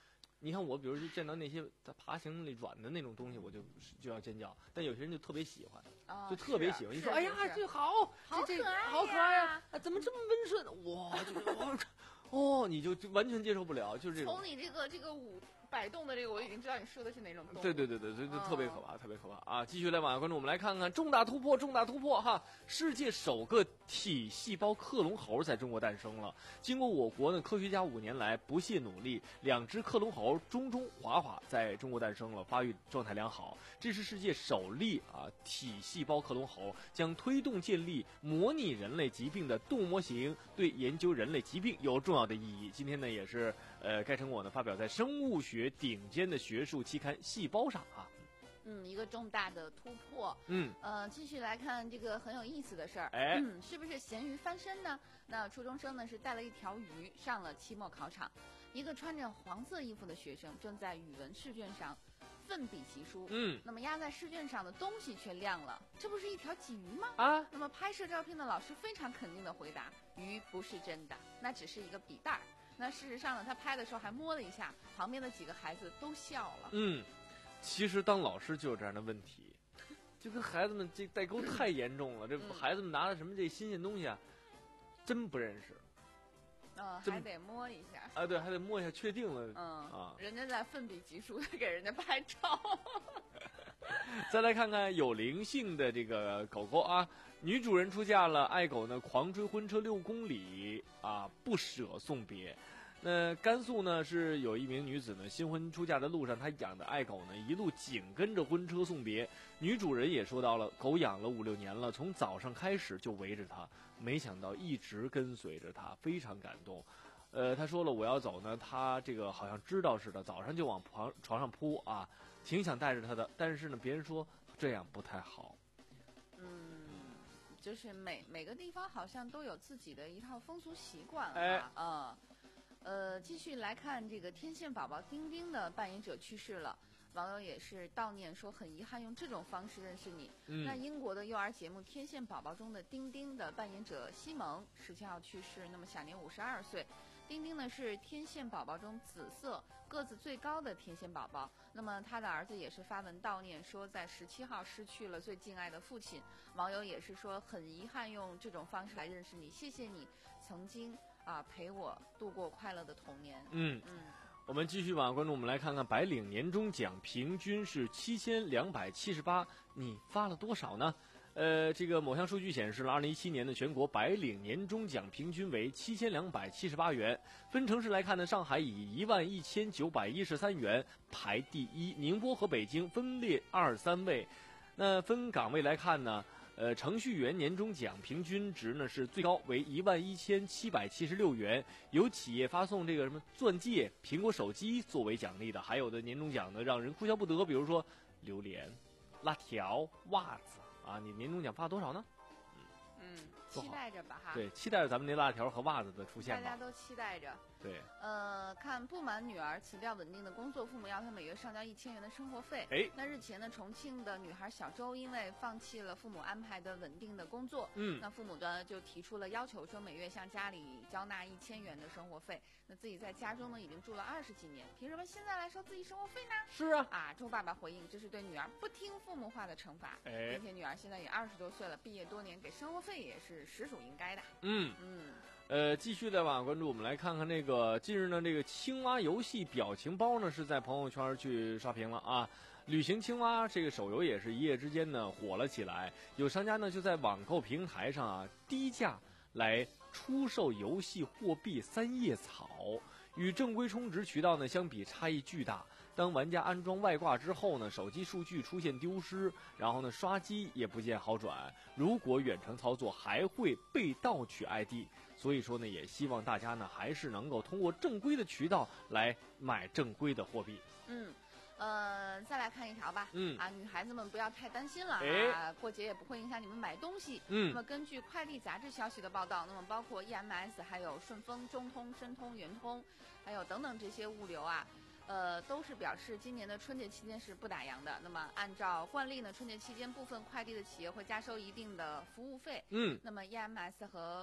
你看我，比如就见到那些在爬行类软的那种东西，我就就要尖叫。但有些人就特别喜欢， 哦、 就特别喜欢。你说，哎呀，这好， 好这可爱呀， 好可爱呀、啊！怎么这么温顺？哇，就是哦，你就就完全接受不了，就是这种。 从你这个这个舞摆动的这个，我已经知道你说的是哪种动物。 对对对对对，就特别可怕，哦、特别可怕啊！继续来，网友观众，我们来看看重大突破，重大突破哈！世界首个体细胞克隆猴在中国诞生了。经过我国呢科学家五年来不懈努力，两只克隆猴中中、华华在中国诞生了，发育状态良好。这是世界首例啊体细胞克隆猴，将推动建立模拟人类疾病的动物模型，对研究人类疾病有重要的意义。今天呢，也是呃该成果呢发表在生物学顶尖的学术期刊《细胞》上啊。 嗯，一个重大的突破。 嗯， 呃，继续来看这个很有意思的事儿。 哎、 嗯，是不是咸鱼翻身呢？那初中生呢是带了一条鱼上了期末考场，一个穿着黄色衣服的学生正在语文试卷上奋笔疾书。 嗯， 那么压在试卷上的东西却亮了，这不是一条鲫鱼吗？ 啊， 那么拍摄照片的老师非常肯定的回答：鱼不是真的，那只是一个笔袋儿。那事实上呢，他拍的时候还摸了一下，旁边的几个孩子都笑了。 嗯。其实当老师就有这样的问题，就跟孩子们这代沟太严重了。这孩子们拿了什么这新鲜东西啊，真不认识。 嗯，还得摸一下。 啊，对，还得摸一下，确定了。 嗯啊， 人家在奋笔疾书的给人家拍照。 再来看看有灵性的这个狗狗啊，女主人出嫁了，爱狗呢狂追婚车六公里啊，不舍送别。那甘肃呢是有一名女子呢新婚出嫁的路上，她养的爱狗呢一路紧跟着婚车送别。女主人也说到了，狗养了五六年了，从早上开始就围着她，没想到一直跟随着她，非常感动。呃，她说了我要走呢，她这个好像知道似的，早上就往床床上扑啊，挺想带着她的，但是呢别人说这样不太好。 嗯，就是每每个地方好像都有自己的一套风俗习惯啊。 哎， 嗯。呃，继续来看这个天线宝宝丁丁的扮演者去世了，网友也是悼念说很遗憾用这种方式认识你。 嗯、 那英国的幼儿节目《天线宝宝》中的丁丁的扮演者西蒙十七号去世，那么享年五十二岁。丁丁呢是天线宝宝中紫色个子最高的天线宝宝，那么他的儿子也是发文悼念说在十七号失去了最敬爱的父亲。网友也是说很遗憾用这种方式来认识你，谢谢你曾经啊，陪我度过快乐的童年。 嗯嗯， 我们继续往观众，我们来看看白领年终奖平均是七千两百七十八，你发了多少呢？呃，这个某项数据显示了，二零一七年的全国白领年终奖平均为七千两百七十八元。分城市来看呢，上海以一万一千九百一十三元排第一，宁波和北京分列二三位。那分岗位来看呢？呃，程序员年终奖平均值呢是最高为一万一千七百七十六元，有企业发送这个什么钻戒、苹果手机作为奖励的，还有的年终奖呢让人哭笑不得，比如说榴莲、辣条、袜子啊，你年终奖发多少呢？ 嗯，期待着吧哈。 对，期待着咱们那辣条和袜子的出现吧。 大家都期待着。 对， 呃，看不满女儿辞掉稳定的工作，父母要她每月上交一千元的生活费。 哎， 那日前呢，重庆的女孩小周因为放弃了父母安排的稳定的工作， 嗯， 那父母呢就提出了要求，说每月向家里交纳一千元的生活费。那自己在家中呢已经住了二十几年，凭什么现在来收自己生活费呢？ 是啊， 啊，周爸爸回应，这是对女儿不听父母话的惩罚。 哎， 并且女儿现在也二十多岁了，毕业多年，给生活费也是实属应该的。 嗯嗯。 呃，继续的网关注，我们来看看这个近日呢，这个青蛙游戏表情包呢是在朋友圈去刷屏了啊。旅行青蛙这个手游也是一夜之间呢火了起来，有商家呢就在网购平台上啊低价来出售游戏货币三叶草，与正规充值渠道呢相比差异巨大。当玩家安装外挂之后呢，手机数据出现丢失，然后呢刷机也不见好转，如果远程操作还会被盗取 I D。所以说呢，也希望大家呢还是能够通过正规的渠道来买正规的货币。 嗯，呃，再来看一条吧。 嗯啊，女孩子们不要太担心了哎啊，过节也不会影响你们买东西。 嗯那么根据快递杂志消息的报道，那么包括 E M S、还有顺丰、中通、申通、圆通，还有等等这些物流啊。呃，都是表示今年的春节期间是不打烊的。那么按照惯例呢，春节期间部分快递的企业会加收一定的服务费。 嗯， 那么 E M S 和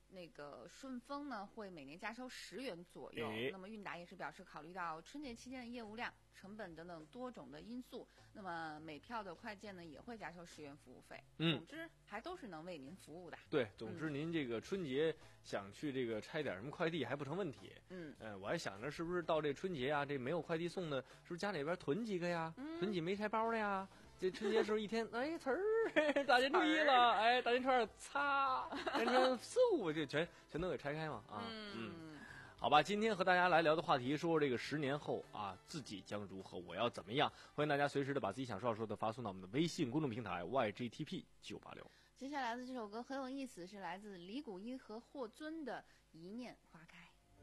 那个顺丰呢会每年加收十元左右。 哎、 那么韵达也是表示，考虑到春节期间的业务量、成本等等多种的因素，那么每票的快件呢也会加收十元服务费。 嗯， 总之还都是能为您服务的。 对，总之您这个春节想去这个拆点什么快递还不成问题。 嗯， 呃，我还想着是不是到这春节啊，这没有快递送呢，是不是家里边囤几个呀？ 嗯、 囤几没拆包的呀？这春节时候一天，哎，词儿，大年初一了，哎，大年初二擦，大年初四五就全全都给拆开嘛，啊，嗯，嗯好吧，今天和大家来聊的话题，说这个十年后啊，自己将如何，我要怎么样？欢迎大家随时的把自己想说说的发送到我们的微信公众平台 Y G T P 九八六。 接下来的这首歌很有意思，是来自李谷一和霍尊的《一念花开》。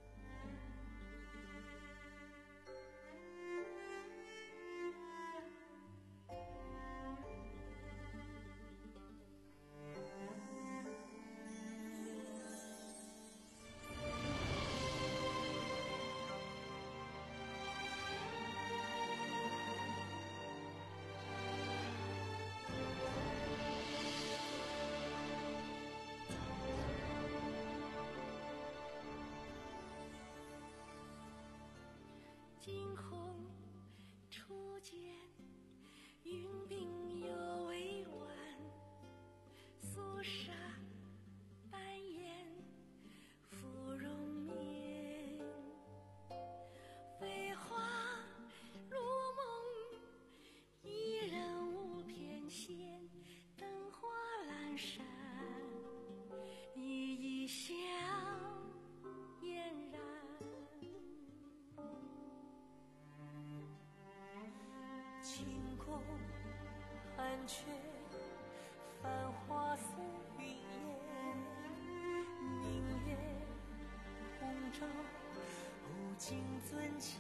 惊鸿初见，云鬓犹未完，肃杀半掩芙蓉面，飞花如梦，一人无偏见，灯花阑珊，你一笑嫣然。清宫寒雀，繁花似云烟，明月红烛，无尽樽前，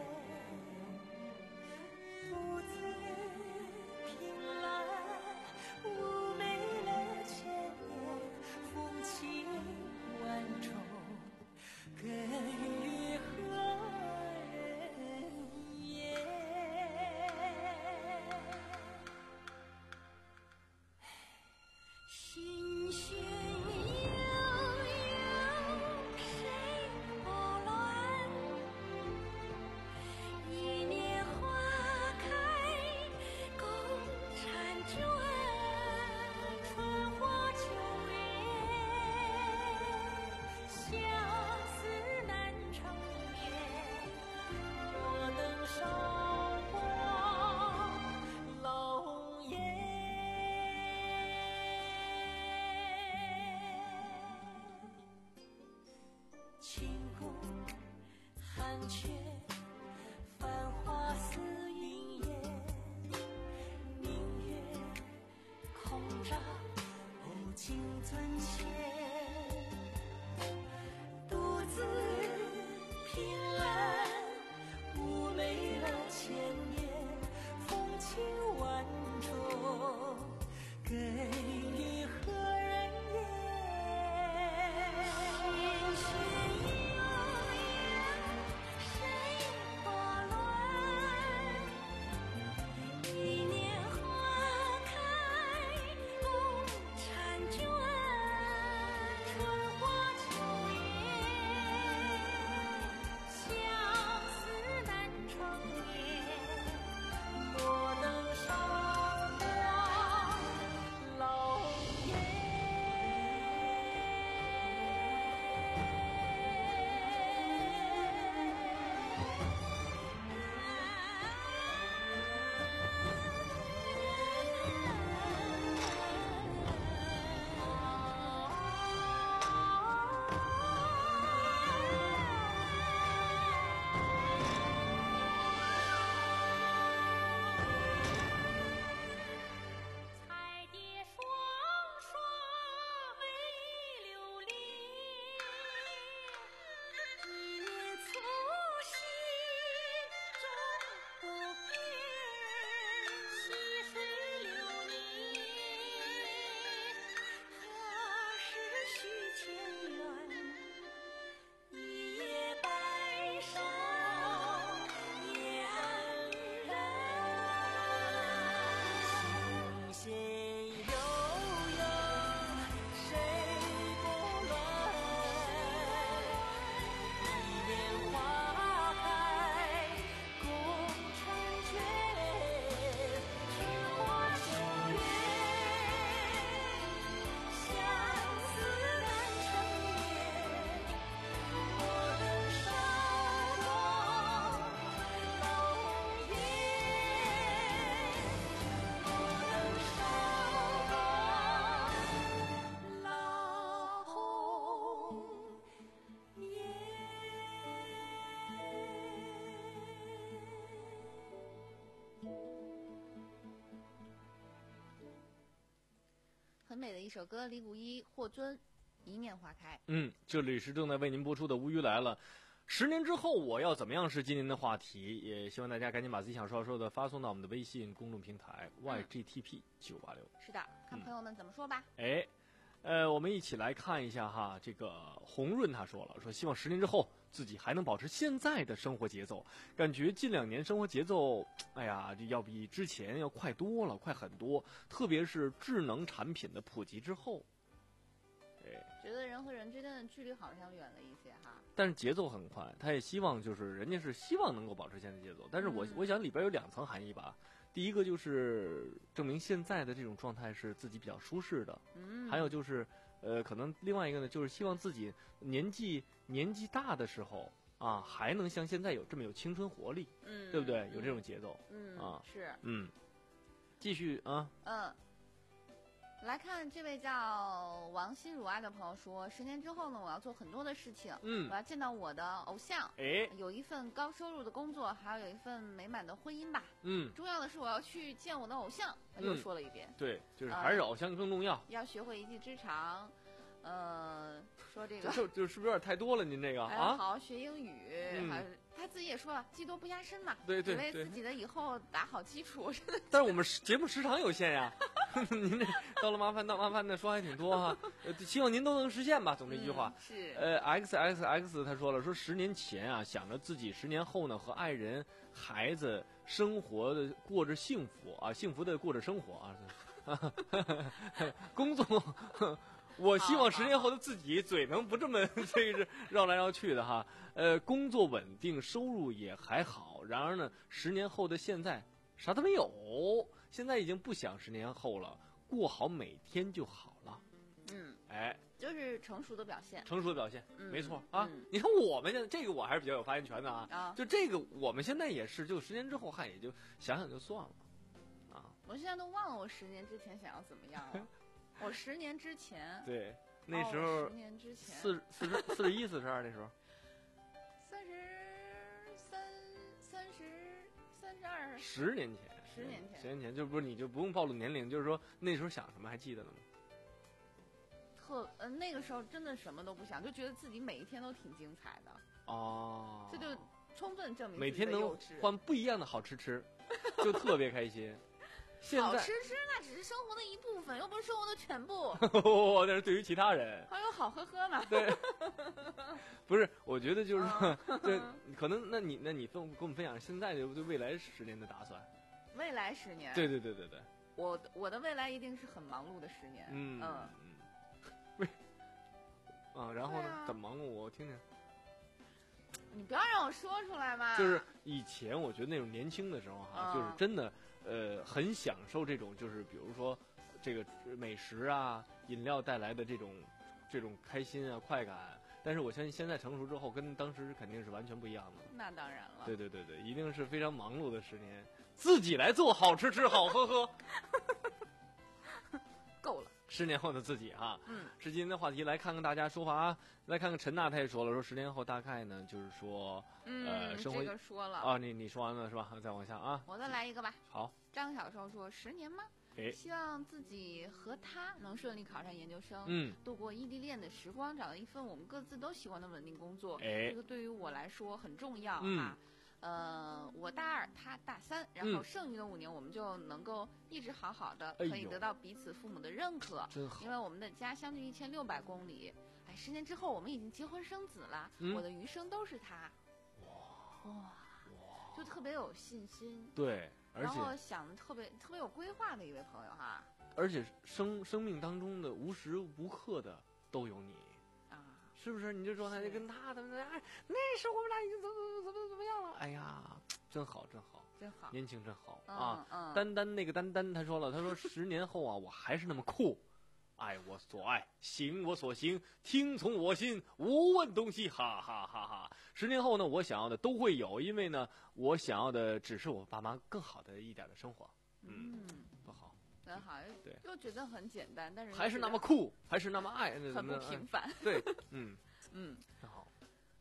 独自凭栏，妩媚了千年，风情万种，更与何人言？心弦悠悠，谁拨乱？ 一首歌，李谷一、霍尊，《一念花开》。 嗯，这里是正在为您播出的《无语来了》。十年之后我要怎么样是今年的话题，也希望大家赶紧把自己想说说的发送到我们的微信公众平台 Y G T P 九八六。 是的，看朋友们怎么说吧。 哎。呃，我们一起来看一下哈，这个洪润他说了，说希望十年之后自己还能保持现在的生活节奏，感觉近两年生活节奏，哎呀，这要比之前要快多了，快很多，特别是智能产品的普及之后。哎， 觉得人和人之间的距离好像远了一些哈， 但是节奏很快，他也希望就是人家是希望能够保持现在节奏，但是我、嗯、我想里边有两层含义吧。第一个就是证明现在的这种状态是自己比较舒适的， 嗯， 还有就是，呃，可能另外一个呢，就是希望自己年纪年纪大的时候啊，还能像现在有这么有青春活力， 嗯， 对不对？有这种节奏， 嗯啊， 是， 嗯，继续啊， 嗯。来看这位叫王心如爱的朋友说，十年之后呢，我要做很多的事情， 嗯， 我要见到我的偶像， 哎， 有一份高收入的工作，还有一份美满的婚姻吧， 嗯， 重要的是我要去见我的偶像，又说了一遍， 对，就是还是偶像更重要， 呃、要学会一技之长，呃，说这个就就是不是有点太多了？您这个啊， 好好学英语， 嗯、 还他自己也说了，技多不压身嘛， 对对对，为自己的以后打好基础。 但是我们节目时长有限呀。您这到了麻烦到麻烦的说还挺多哈，呃，希望您都能实现吧。总这一句话、 嗯、是。 呃 ，X X X 他说了，说十年前啊，想着自己十年后呢和爱人、孩子生活的过着幸福啊，幸福的过着生活啊，工作。我希望十年后的自己嘴能不这么这个绕来绕去的哈，呃，工作稳定，收入也还好。然而呢，十年后的现在啥都没有。现在已经不想十年后了，过好每天就好了。 嗯， 哎， 就是成熟的表现。 成熟的表现， 嗯、 没错啊、 嗯。 你看我们现在这个我还是比较有发言权的啊。 啊， 就这个我们现在也是，就十年之后还也就想想就算了。啊， 我现在都忘了我十年之前想要怎么样了。我十年之前， 对，那时候、 哦、十年之前四四十四十一四十二那时候。 三十三三十三十二。 十年前。 十年前， 十年前就不是你就不用暴露年龄，就是说那时候想什么还记得呢吗？ 特呃那个时候真的什么都不想，就觉得自己每一天都挺精彩的。 哦， 这就充分证明每天能换不一样的好吃吃，就特别开心。现在好吃吃那只是生活的一部分，又不是生活的全部。 哦，那是对于其他人。 还有好喝喝呢。 对，不是，我觉得就是说，对，可能那你那你分跟我们分享现在的对未来十年的打算。 未来十年， 对对对对对， 我我的未来一定是很忙碌的十年。 嗯嗯嗯，为啊，然后呢？啊、怎么忙碌？我听听。 你不要让我说出来嘛。 就是以前我觉得那种年轻的时候哈、啊嗯，就是真的呃很享受这种，就是比如说这个美食啊、饮料带来的这种这种开心啊、快感。但是我相信现在成熟之后，跟当时肯定是完全不一样的。 那当然了。 对对对对，一定是非常忙碌的十年。自己来做好吃吃好喝喝， 够了。 十年后的自己哈， 嗯， 是今天的话题，来看看大家说法啊。来看看陈娜，她也说了，说十年后大概呢，就是说， 嗯、 呃，生活这个说了啊，你你说完了是吧？再往下啊， 我再来一个吧。 好， 张小寿说十年吗？ 哎， 希望自己和他能顺利考上研究生， 嗯， 度过异地恋的时光，找到一份我们各自都喜欢的稳定工作。 哎， 这个对于我来说很重要、 嗯、 啊。呃，我大二，他大三，然后剩余的五年，我们就能够一直好好的， 嗯、 可以得到彼此父母的认可。 真好， 因为我们的家相距一千六百公里。哎，十年之后，我们已经结婚生子了， 嗯、 我的余生都是他。 哇哇，就特别有信心。 对，而且然后想的特别特别有规划的一位朋友哈。 而且生生命当中的无时无刻的都有你。是不是你这状态就跟他他们哎，那时候我们俩已经怎么怎么怎么样了？哎呀，真好真好真好， 年轻真好、 嗯、 啊！ 嗯、 丹丹那个丹丹他说了，他说十年后啊，我还是那么酷，爱我所爱，行我所行，听从我心，无问东西，哈哈哈哈！十年后呢，我想要的都会有，因为呢，我想要的只是我爸妈更好的一点的生活。嗯，多好。 很好， 对， 又觉得很简单，但是还是那么酷，还是那么爱， 很不平凡。 对，嗯嗯， 很好。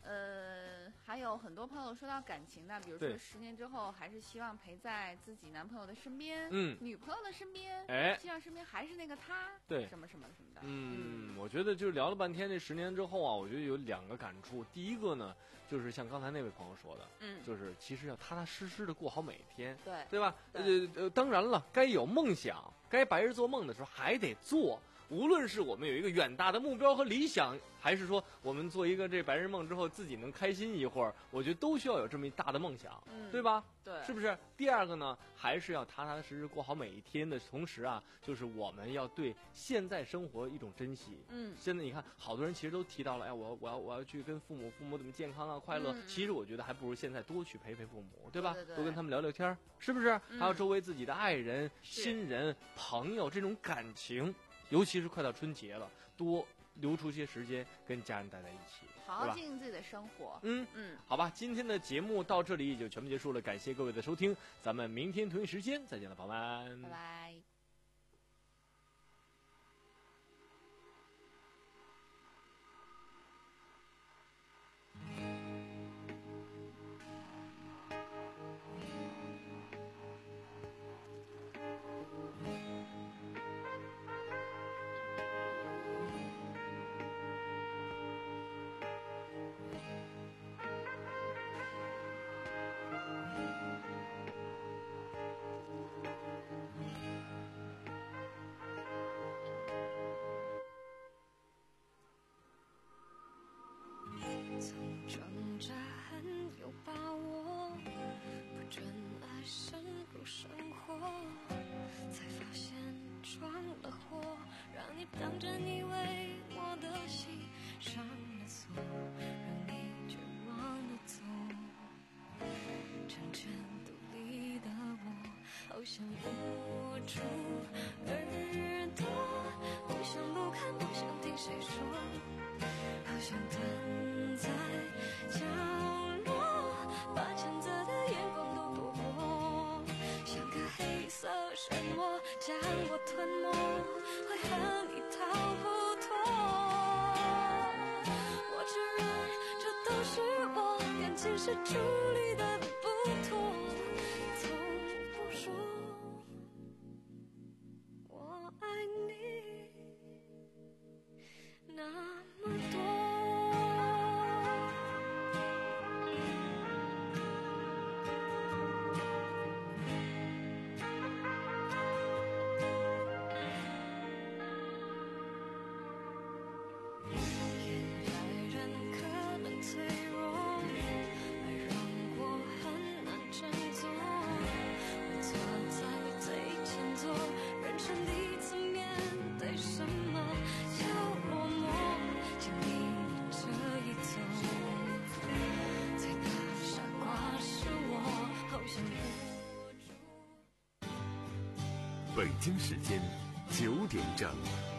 呃，还有很多朋友说到感情的，比如说十年之后还是希望陪在自己男朋友的身边， 嗯， 女朋友的身边， 哎， 希望身边还是那个他， 对， 什么什么什么的。 嗯，嗯我觉得就是聊了半天这十年之后啊，我觉得有两个感触。第一个呢，就是像刚才那位朋友说的， 嗯， 就是其实要踏踏实实的过好每一天， 对， 对吧？ 对呃呃，当然了，该有梦想，该白日做梦的时候还得做。无论是我们有一个远大的目标和理想，还是说我们做一个这白日梦之后自己能开心一会儿，我觉得都需要有这么一大的梦想， 嗯， 对吧？ 对， 是不是？第二个呢，还是要踏踏实实过好每一天的同时啊，就是我们要对现在生活一种珍惜。 嗯， 现在你看，好多人其实都提到了，哎，我我要我要去跟父母，父母怎么健康啊、快乐。 嗯、 其实我觉得还不如现在多去陪陪父母，对吧？ 对对对， 多跟他们聊聊天，是不是？ 嗯、 还有周围自己的爱人、亲人、朋友这种感情。尤其是快到春节了，多留出些时间跟家人待在一起， 好好经营自己的生活。 嗯嗯， 好吧，今天的节目到这里也就全部结束了，感谢各位的收听，咱们明天同一时间再见了，朋友们， 拜拜。 当真以为我的心上了锁，让你绝望的走。真正独立的我，好想捂住耳朵，不想不看，不想听谁说，好想蹲在角落，把谴责的眼光都躲过，像个黑色漩涡将我吞没，会和你逃不脱。我承认这都是我感情是处理的不妥，从不说我爱你那么多。 北京时间九点整。